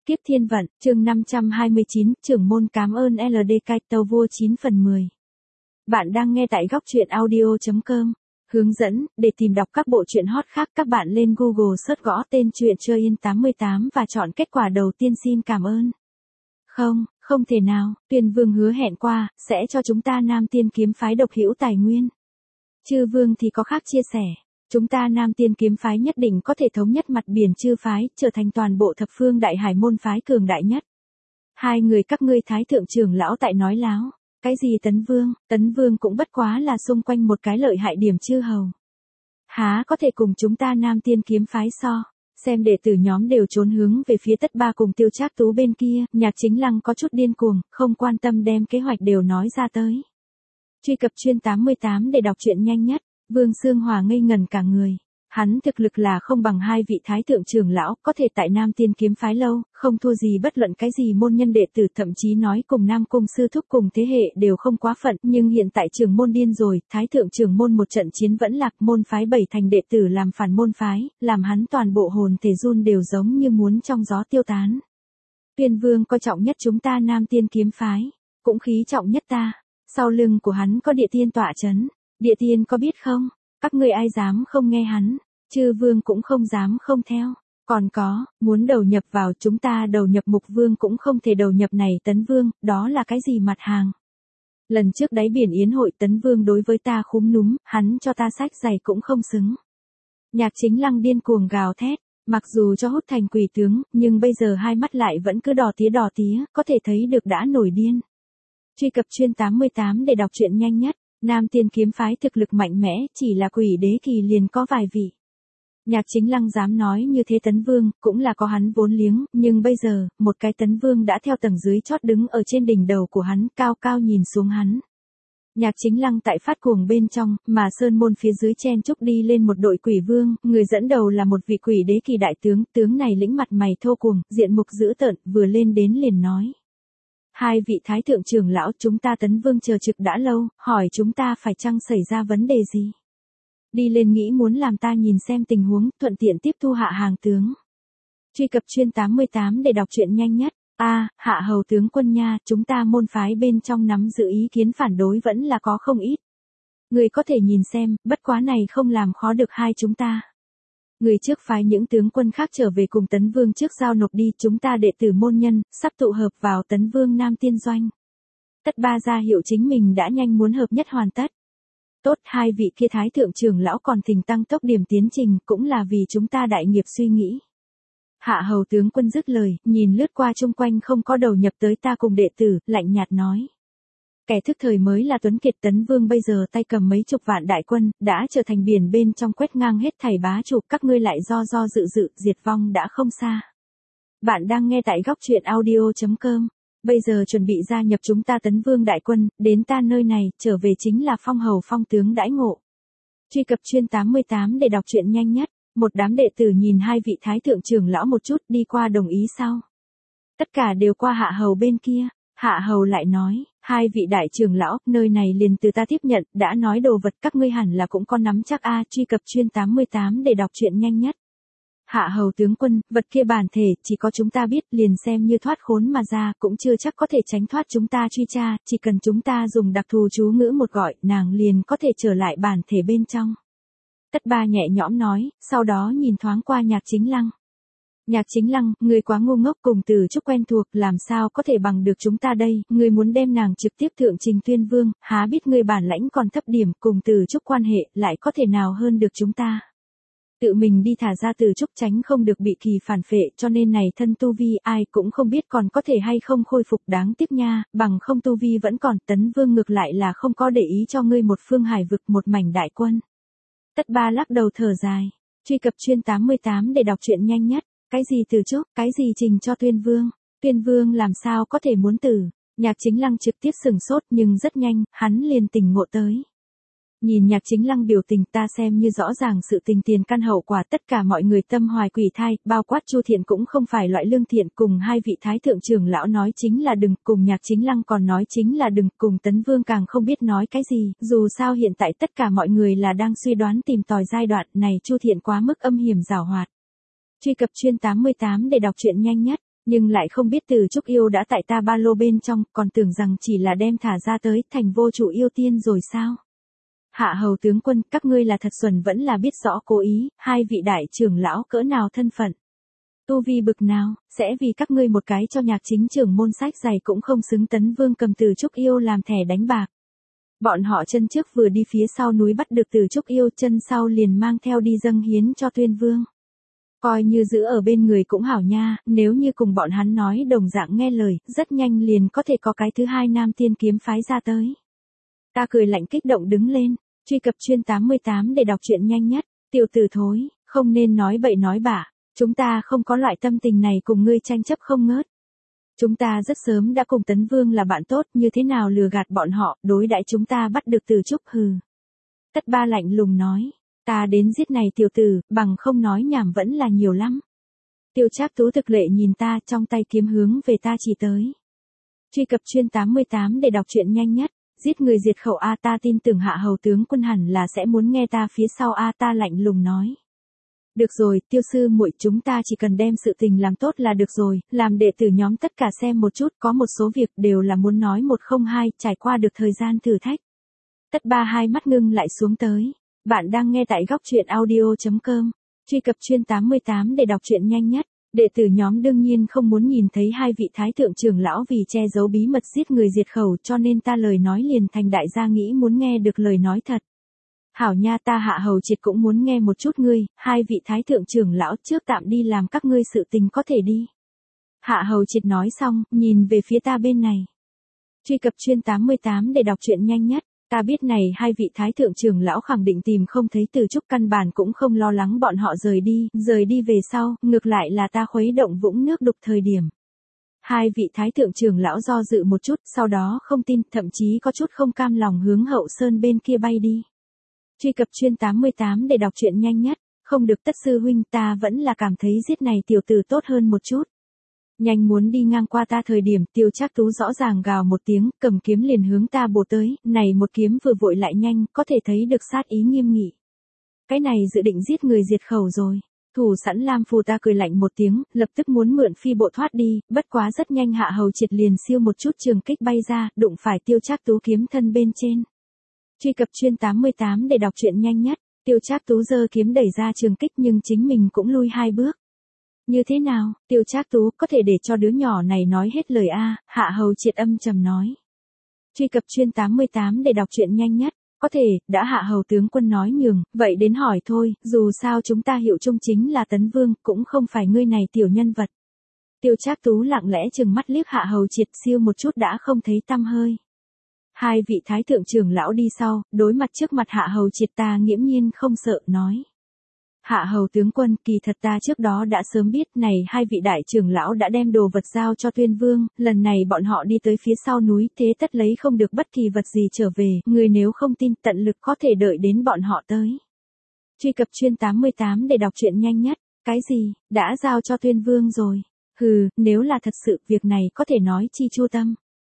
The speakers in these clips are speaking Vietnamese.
Kiếp thiên vận, chương 529, trưởng môn cảm ơn LD Cai Tàu Vua 9 phần 10. Bạn đang nghe tại góc truyện audio.com. Hướng dẫn, để tìm đọc các bộ truyện hot khác các bạn lên Google search gõ tên truyện chơi in 88 và chọn kết quả đầu tiên xin cảm ơn. Không thể nào, Tuyên Vương hứa hẹn qua, sẽ cho chúng ta Nam Tiên kiếm phái độc hữu tài nguyên. Chư Vương thì có khác chia sẻ. Chúng ta Nam Tiên kiếm phái nhất định có thể thống nhất mặt biển chư phái, trở thành toàn bộ thập phương đại hải môn phái cường đại nhất. Hai người các ngươi thái thượng trưởng lão tại nói láo. Cái gì Tấn Vương cũng bất quá là xung quanh một cái lợi hại điểm chư hầu. Há có thể cùng chúng ta Nam Tiên kiếm phái so. Xem đệ tử nhóm đều trốn hướng về phía Tất Ba cùng Tiêu Trác Tú bên kia, Nhạc Chính Lăng có chút điên cuồng, không quan tâm đem kế hoạch đều nói ra tới. Truy cập chuyên 88 để đọc truyện nhanh nhất. Vương Xương Hòa ngây ngần cả người. Hắn thực lực là không bằng hai vị thái thượng trưởng lão, có thể tại Nam Tiên kiếm phái lâu, không thua gì bất luận cái gì môn nhân đệ tử, thậm chí nói cùng Nam Cung sư thúc cùng thế hệ đều không quá phận, nhưng hiện tại trưởng môn điên rồi, thái thượng trưởng môn một trận chiến vẫn lạc, môn phái 7 thành đệ tử làm phản môn phái, làm hắn toàn bộ hồn thể run đều giống như muốn trong gió tiêu tán. Tuyên Vương coi trọng nhất chúng ta Nam Tiên kiếm phái, cũng khí trọng nhất ta, sau lưng của hắn có địa tiên tọa chấn. Địa tiên có biết không? Các ngươi ai dám không nghe hắn? Chư Vương cũng không dám không theo. Còn có, muốn đầu nhập vào chúng ta đầu nhập Mục Vương cũng không thể đầu nhập này Tấn Vương, đó là cái gì mặt hàng? Lần trước đáy biển yến hội Tấn Vương đối với ta khúm núm, hắn cho ta sách giày cũng không xứng. Nhạc Chính Lăng điên cuồng gào thét, mặc dù cho hút thành quỷ tướng, nhưng bây giờ hai mắt lại vẫn cứ đỏ tía, có thể thấy được đã nổi điên. Truy cập chuyên 88 để đọc truyện nhanh nhất. Nam Tiên kiếm phái thực lực mạnh mẽ, chỉ là quỷ đế kỳ liền có vài vị. Nhạc Chính Lăng dám nói như thế Tấn Vương, cũng là có hắn vốn liếng, nhưng bây giờ, một cái Tấn Vương đã theo tầng dưới chót đứng ở trên đỉnh đầu của hắn, cao cao nhìn xuống hắn. Nhạc Chính Lăng tại phát cuồng bên trong, mà sơn môn phía dưới chen chúc đi lên một đội quỷ vương, người dẫn đầu là một vị quỷ đế kỳ đại tướng này lĩnh mặt mày thô cuồng, diện mục dữ tợn, vừa lên đến liền nói. Hai vị thái thượng trưởng lão chúng ta Tấn Vương chờ trực đã lâu, hỏi chúng ta phải chăng xảy ra vấn đề gì? Đi lên nghĩ muốn làm ta nhìn xem tình huống, thuận tiện tiếp thu hạ hàng tướng. Truy cập chuyên 88 để đọc truyện nhanh nhất. Hạ hầu tướng quân nha, chúng ta môn phái bên trong nắm giữ ý kiến phản đối vẫn là có không ít. Người có thể nhìn xem, bất quá này không làm khó được hai chúng ta. Người trước phái những tướng quân khác trở về cùng Tấn Vương trước giao nộp đi, chúng ta đệ tử môn nhân, sắp tụ hợp vào Tấn Vương Nam Tiên doanh. Tất Ba ra hiệu chính mình đã nhanh muốn hợp nhất hoàn tất. Tốt, hai vị kia thái thượng trưởng lão còn thỉnh tăng tốc điểm tiến trình, cũng là vì chúng ta đại nghiệp suy nghĩ. Hạ hầu tướng quân dứt lời, nhìn lướt qua chung quanh không có đầu nhập tới ta cùng đệ tử, lạnh nhạt nói. Kẻ thức thời mới là Tuấn Kiệt. Tấn Vương bây giờ tay cầm mấy chục vạn đại quân, đã trở thành biển bên trong quét ngang hết thảy bá chủ, các ngươi lại do dự, diệt vong đã không xa. Bạn đang nghe tại góc truyện audio.com. Bây giờ chuẩn bị gia nhập chúng ta Tấn Vương đại quân, đến ta nơi này, trở về chính là phong hầu phong tướng đãi ngộ. Truy cập chuyên 88 để đọc truyện nhanh nhất. Một đám đệ tử nhìn hai vị thái thượng trưởng lão một chút, đi qua đồng ý sau. Tất cả đều qua hạ hầu bên kia. Hạ hầu lại nói, hai vị đại trưởng lão, nơi này liền từ ta tiếp nhận, đã nói đồ vật các ngươi hẳn là cũng có nắm chắc truy cập chuyên 88 để đọc truyện nhanh nhất. Hạ hầu tướng quân, vật kia bản thể, chỉ có chúng ta biết, liền xem như thoát khốn mà ra, cũng chưa chắc có thể tránh thoát chúng ta truy tra, chỉ cần chúng ta dùng đặc thù chú ngữ một gọi, nàng liền có thể trở lại bản thể bên trong. Tất Ba nhẹ nhõm nói, sau đó nhìn thoáng qua Nhạc Chính Lăng. Nhạc Chính Lăng, người quá ngu ngốc, cùng Từ Trúc quen thuộc, làm sao có thể bằng được chúng ta đây, người muốn đem nàng trực tiếp thượng trình Tuyên Vương, há biết người bản lãnh còn thấp điểm, cùng Từ Trúc quan hệ, lại có thể nào hơn được chúng ta. Tự mình đi thả ra Từ Trúc tránh không được bị kỳ phản phệ, cho nên này thân tu vi ai cũng không biết còn có thể hay không khôi phục, đáng tiếc nha, bằng không tu vi vẫn còn. Tấn Vương ngược lại là không có để ý cho ngươi một phương hải vực, một mảnh đại quân. Tất Ba lắc đầu thở dài. Truy cập chuyên 88 để đọc truyện nhanh nhất. Cái gì Từ Trúc, cái gì trình cho Tuyên Vương? Tuyên Vương làm sao có thể muốn tử? Nhạc Chính Lăng trực tiếp sửng sốt, nhưng rất nhanh, hắn liền tỉnh ngộ tới. Nhìn Nhạc Chính Lăng biểu tình, ta xem như rõ ràng sự tình tiền căn hậu quả, tất cả mọi người tâm hoài quỷ thai, bao quát Chu Thiện cũng không phải loại lương thiện, cùng hai vị thái thượng trưởng lão nói chính là đừng, cùng Nhạc Chính Lăng còn nói chính là đừng, cùng Tấn Vương càng không biết nói cái gì, dù sao hiện tại tất cả mọi người là đang suy đoán tìm tòi giai đoạn này Chu Thiện quá mức âm hiểm giảo hoạt. Truy cập chuyên 88 để đọc truyện nhanh nhất. Nhưng lại không biết Từ Trúc Yêu đã tại ta ba lô bên trong, còn tưởng rằng chỉ là đem thả ra tới thành vô chủ yêu tiên rồi sao? Hạ hầu tướng quân, các ngươi là thật xuẩn vẫn là biết rõ cố ý, hai vị đại trưởng lão cỡ nào thân phận. Tu vi bực nào, sẽ vì các ngươi một cái cho nhạc chính trưởng môn sách giày cũng không xứng Tấn Vương cầm Từ Trúc Yêu làm thẻ đánh bạc. Bọn họ chân trước vừa đi phía sau núi bắt được Từ Trúc Yêu, chân sau liền mang theo đi dâng hiến cho Tuyên Vương. Coi như giữ ở bên người cũng hảo nha, nếu như cùng bọn hắn nói đồng dạng nghe lời, rất nhanh liền có thể có cái thứ hai nam tiên kiếm phái ra tới. Ta cười lạnh kích động đứng lên, truy cập chuyên 88 để đọc truyện nhanh nhất, tiểu tử thối, không nên nói bậy nói bạ, chúng ta không có loại tâm tình này cùng ngươi tranh chấp không ngớt. Chúng ta rất sớm đã cùng Tấn Vương là bạn tốt, như thế nào lừa gạt bọn họ, đối đãi chúng ta bắt được Từ Trúc hừ. Tất Ba lạnh lùng nói, ta đến giết này tiểu tử, bằng không nói nhảm vẫn là nhiều lắm. Tiêu Trác Tú thực lệ nhìn ta, trong tay kiếm hướng về ta chỉ tới. Truy cập chuyên 88 để đọc truyện nhanh nhất, giết người diệt khẩu a, ta tin tưởng Hạ hầu tướng quân hẳn là sẽ muốn nghe ta phía sau a, ta lạnh lùng nói. Được rồi, Tiêu sư muội, chúng ta chỉ cần đem sự tình làm tốt là được rồi, làm đệ tử nhóm tất cả xem một chút, có một số việc đều là muốn nói một không hai, trải qua được thời gian thử thách. Tất Ba hai mắt ngưng lại xuống tới. Bạn đang nghe tại góc truyện audio.com. Truy cập chuyên 88 để đọc truyện nhanh nhất. Đệ tử nhóm đương nhiên không muốn nhìn thấy hai vị thái thượng trưởng lão vì che giấu bí mật giết người diệt khẩu, cho nên ta lời nói liền thành đại gia nghĩ muốn nghe được lời nói thật. Hảo nha, ta Hạ hầu triệt cũng muốn nghe một chút ngươi, hai vị thái thượng trưởng lão trước tạm đi làm các ngươi sự tình có thể đi. Hạ hầu triệt nói xong, nhìn về phía ta bên này. Truy cập chuyên 88 để đọc truyện nhanh nhất. Ta biết này hai vị thái thượng trưởng lão khẳng định tìm không thấy Từ Trúc, căn bản cũng không lo lắng bọn họ rời đi về sau, ngược lại là ta khuấy động vũng nước đục thời điểm. Hai vị thái thượng trưởng lão do dự một chút, sau đó không tin, thậm chí có chút không cam lòng hướng Hậu Sơn bên kia bay đi. Truy cập chuyên 88 để đọc truyện nhanh nhất, không được Tất sư huynh, ta vẫn là cảm thấy giết này tiểu tử tốt hơn một chút. Nhanh muốn đi ngang qua ta thời điểm, Tiêu Trác Tú rõ ràng gào một tiếng, cầm kiếm liền hướng ta bổ tới, này một kiếm vừa vội lại nhanh, có thể thấy được sát ý nghiêm nghị. Cái này dự định giết người diệt khẩu rồi. Thủ sẵn Lam Phù, ta cười lạnh một tiếng, lập tức muốn mượn phi bộ thoát đi, bất quá rất nhanh Hạ hầu triệt liền siêu một chút trường kích bay ra, đụng phải Tiêu Trác Tú kiếm thân bên trên. Truy cập chuyên 88 để đọc truyện nhanh nhất, Tiêu Trác Tú giơ kiếm đẩy ra trường kích nhưng chính mình cũng lui hai bước. Như thế nào, Tiêu Trác Tú, có thể để cho đứa nhỏ này nói hết lời a, Hạ hầu triệt âm trầm nói. Truy cập chuyên 88 để đọc truyện nhanh nhất, có thể, đã Hạ hầu tướng quân nói nhường, vậy đến hỏi thôi, dù sao chúng ta hiệu chung chính là Tấn Vương, cũng không phải ngươi này tiểu nhân vật. Tiêu Trác Tú lặng lẽ trừng mắt liếc Hạ hầu triệt, siêu một chút đã không thấy tăm hơi. Hai vị thái thượng trưởng lão đi sau, đối mặt trước mặt Hạ hầu triệt, ta nghiễm nhiên không sợ, nói. Hạ hầu tướng quân, kỳ thật ta trước đó đã sớm biết này hai vị đại trưởng lão đã đem đồ vật giao cho Tuyên Vương, lần này bọn họ đi tới phía sau núi, thế tất lấy không được bất kỳ vật gì trở về, người nếu không tin tận lực có thể đợi đến bọn họ tới. Truy cập chuyên 88 để đọc truyện nhanh nhất, cái gì, đã giao cho Tuyên Vương rồi, hừ, nếu là thật sự việc này có thể nói chi chu tâm.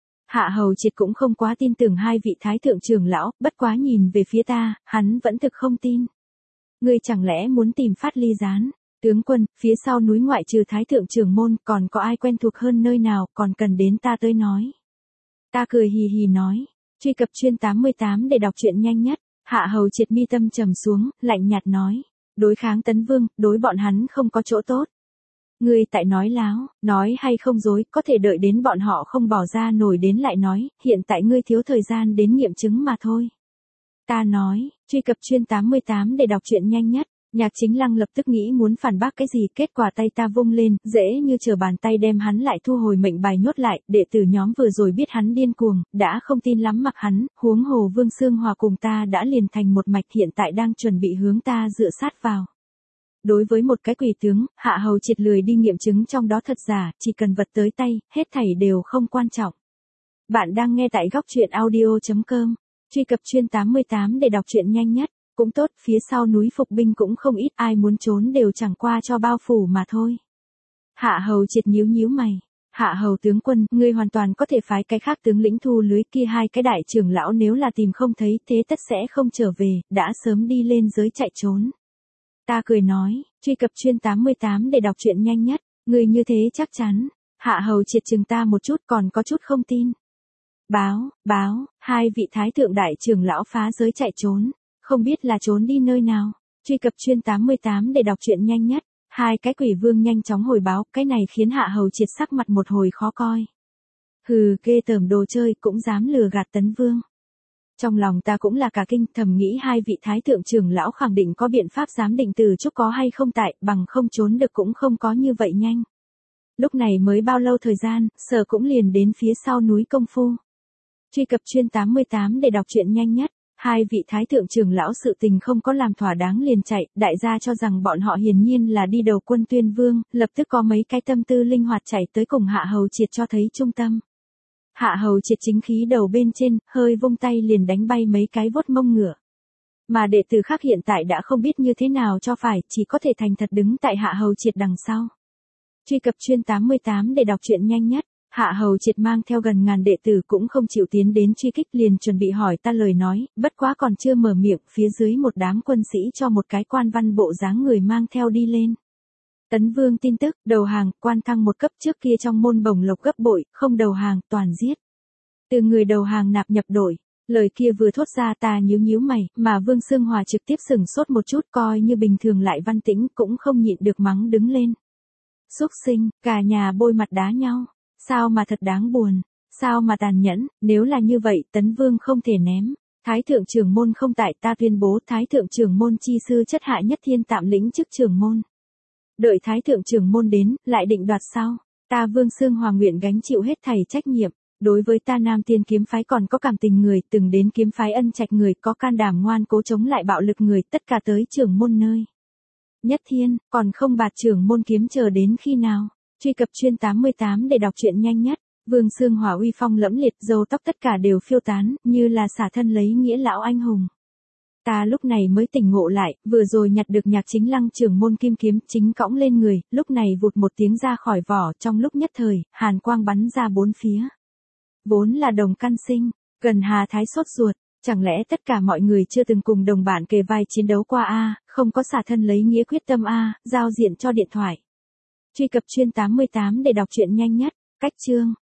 Hạ hầu triệt cũng không quá tin tưởng hai vị thái thượng trưởng lão, bất quá nhìn về phía ta, hắn vẫn thực không tin. Ngươi chẳng lẽ muốn tìm Phát Ly Gián? Tướng quân, phía sau núi ngoại trừ thái thượng trưởng môn, còn có ai quen thuộc hơn nơi nào, còn cần đến ta tới nói. Ta cười hì hì nói, truy cập chuyên 88 để đọc truyện nhanh nhất, Hạ hầu triệt mi tâm trầm xuống, lạnh nhạt nói, đối kháng Tấn Vương, đối bọn hắn không có chỗ tốt. Ngươi tại nói láo, nói hay không dối, có thể đợi đến bọn họ không bỏ ra nổi đến lại nói, hiện tại ngươi thiếu thời gian đến nghiệm chứng mà thôi. Ta nói, truy cập chuyên 88 để đọc truyện nhanh nhất, Nhạc Chính Lăng lập tức nghĩ muốn phản bác cái gì, kết quả tay ta vung lên, dễ như trở bàn tay đem hắn lại thu hồi mệnh bài nhốt lại, đệ tử nhóm vừa rồi biết hắn điên cuồng, đã không tin lắm mặc hắn, huống hồ Vương Xương Hòa cùng ta đã liền thành một mạch, hiện tại đang chuẩn bị hướng ta dựa sát vào. Đối với một cái quỷ tướng, Hạ hầu triệt lười đi nghiệm chứng trong đó thật giả, chỉ cần vật tới tay, hết thảy đều không quan trọng. Bạn đang nghe tại góc truyện audio.com. Truy cập chuyên 88 để đọc truyện nhanh nhất, cũng tốt, phía sau núi phục binh cũng không ít, ai muốn trốn đều chẳng qua cho bao phủ mà thôi. Hạ hầu triệt nhíu nhíu mày. Hạ hầu tướng quân, ngươi hoàn toàn có thể phái cái khác tướng lĩnh thu lưới, kia hai cái đại trưởng lão nếu là tìm không thấy, thế tất sẽ không trở về, đã sớm đi lên giới chạy trốn. Ta cười nói, truy cập chuyên 88 để đọc truyện nhanh nhất, ngươi như thế chắc chắn, Hạ Hầu Triệt chừng ta một chút còn có chút không tin. Báo, hai vị thái thượng đại trưởng lão phá giới chạy trốn, không biết là trốn đi nơi nào. Truy cập chuyên 88 để đọc truyện nhanh nhất. Hai cái quỷ vương nhanh chóng hồi báo, cái này khiến Hạ Hầu Triệt sắc mặt một hồi khó coi. Hừ, ghê tởm đồ chơi cũng dám lừa gạt Tấn Vương. Trong lòng ta cũng là cả kinh, thầm nghĩ hai vị thái thượng trưởng lão khẳng định có biện pháp giám định Từ Trúc có hay không tại, bằng không trốn được cũng không có như vậy nhanh. Lúc này mới bao lâu thời gian, sợ cũng liền đến phía sau núi Công Phu. Truy cập chuyên 88 để đọc truyện nhanh nhất. Hai vị thái thượng trưởng lão sự tình không có làm thỏa đáng liền chạy, đại gia cho rằng bọn họ hiển nhiên là đi đầu quân Tuyên Vương, lập tức có mấy cái tâm tư linh hoạt chạy tới cùng Hạ Hầu Triệt cho thấy trung tâm. Hạ Hầu Triệt chính khí đầu bên trên, hơi vung tay liền đánh bay mấy cái vuốt mông ngựa. Mà đệ tử khác hiện tại đã không biết như thế nào cho phải, chỉ có thể thành thật đứng tại Hạ Hầu Triệt đằng sau. Truy cập chuyên 88 để đọc truyện nhanh nhất. Hạ Hầu Triệt mang theo gần ngàn đệ tử cũng không chịu tiến đến truy kích, liền chuẩn bị hỏi ta lời nói, bất quá còn chưa mở miệng, phía dưới một đám quân sĩ cho một cái quan văn bộ dáng người mang theo đi lên. Tấn Vương tin tức, đầu hàng, quan thăng một cấp, trước kia trong môn bổng lộc gấp bội, không đầu hàng, toàn giết. Từ người đầu hàng nạp nhập đội. Lời kia vừa thốt ra ta nhíu mày, mà Vương Xương Hòa trực tiếp sửng sốt một chút, coi như bình thường lại văn tĩnh, cũng không nhịn được mắng đứng lên. Xúc sinh, cả nhà bôi mặt đá nhau. Sao mà thật đáng buồn, sao mà tàn nhẫn, nếu là như vậy Tấn Vương không thể ném. Thái thượng trưởng môn không tại, ta tuyên bố Thái thượng trưởng môn chi sư Chất Hạ Nhất Thiên tạm lĩnh chức trưởng môn. Đợi Thái thượng trưởng môn đến, lại định đoạt sau. Ta Vương Xương Hòa nguyện gánh chịu hết thảy trách nhiệm. Đối với ta Nam Tiên kiếm phái còn có cảm tình người, từng đến kiếm phái Ân Trạch người, có can đảm ngoan cố chống lại bạo lực người, tất cả tới trưởng môn nơi. Nhất Thiên, còn không bạt trưởng môn kiếm chờ đến khi nào? Truy cập chuyên 88 để đọc truyện nhanh nhất. Vương Xương Hòa uy phong lẫm liệt, râu tóc tất cả đều phiêu tán, như là xả thân lấy nghĩa lão anh hùng. Ta lúc này mới tỉnh ngộ lại, vừa rồi nhặt được Nhạc Chính Lăng trưởng môn kim kiếm chính cõng lên người, lúc này vụt một tiếng ra khỏi vỏ, trong lúc nhất thời, hàn quang bắn ra bốn phía. Vốn là đồng căn sinh, gần Hà Thái sốt ruột, chẳng lẽ tất cả mọi người chưa từng cùng đồng bạn kề vai chiến đấu qua a, không có xả thân lấy nghĩa quyết tâm a, giao diện cho điện thoại. Truy cập chuyên 88 để đọc truyện nhanh nhất. Cách chương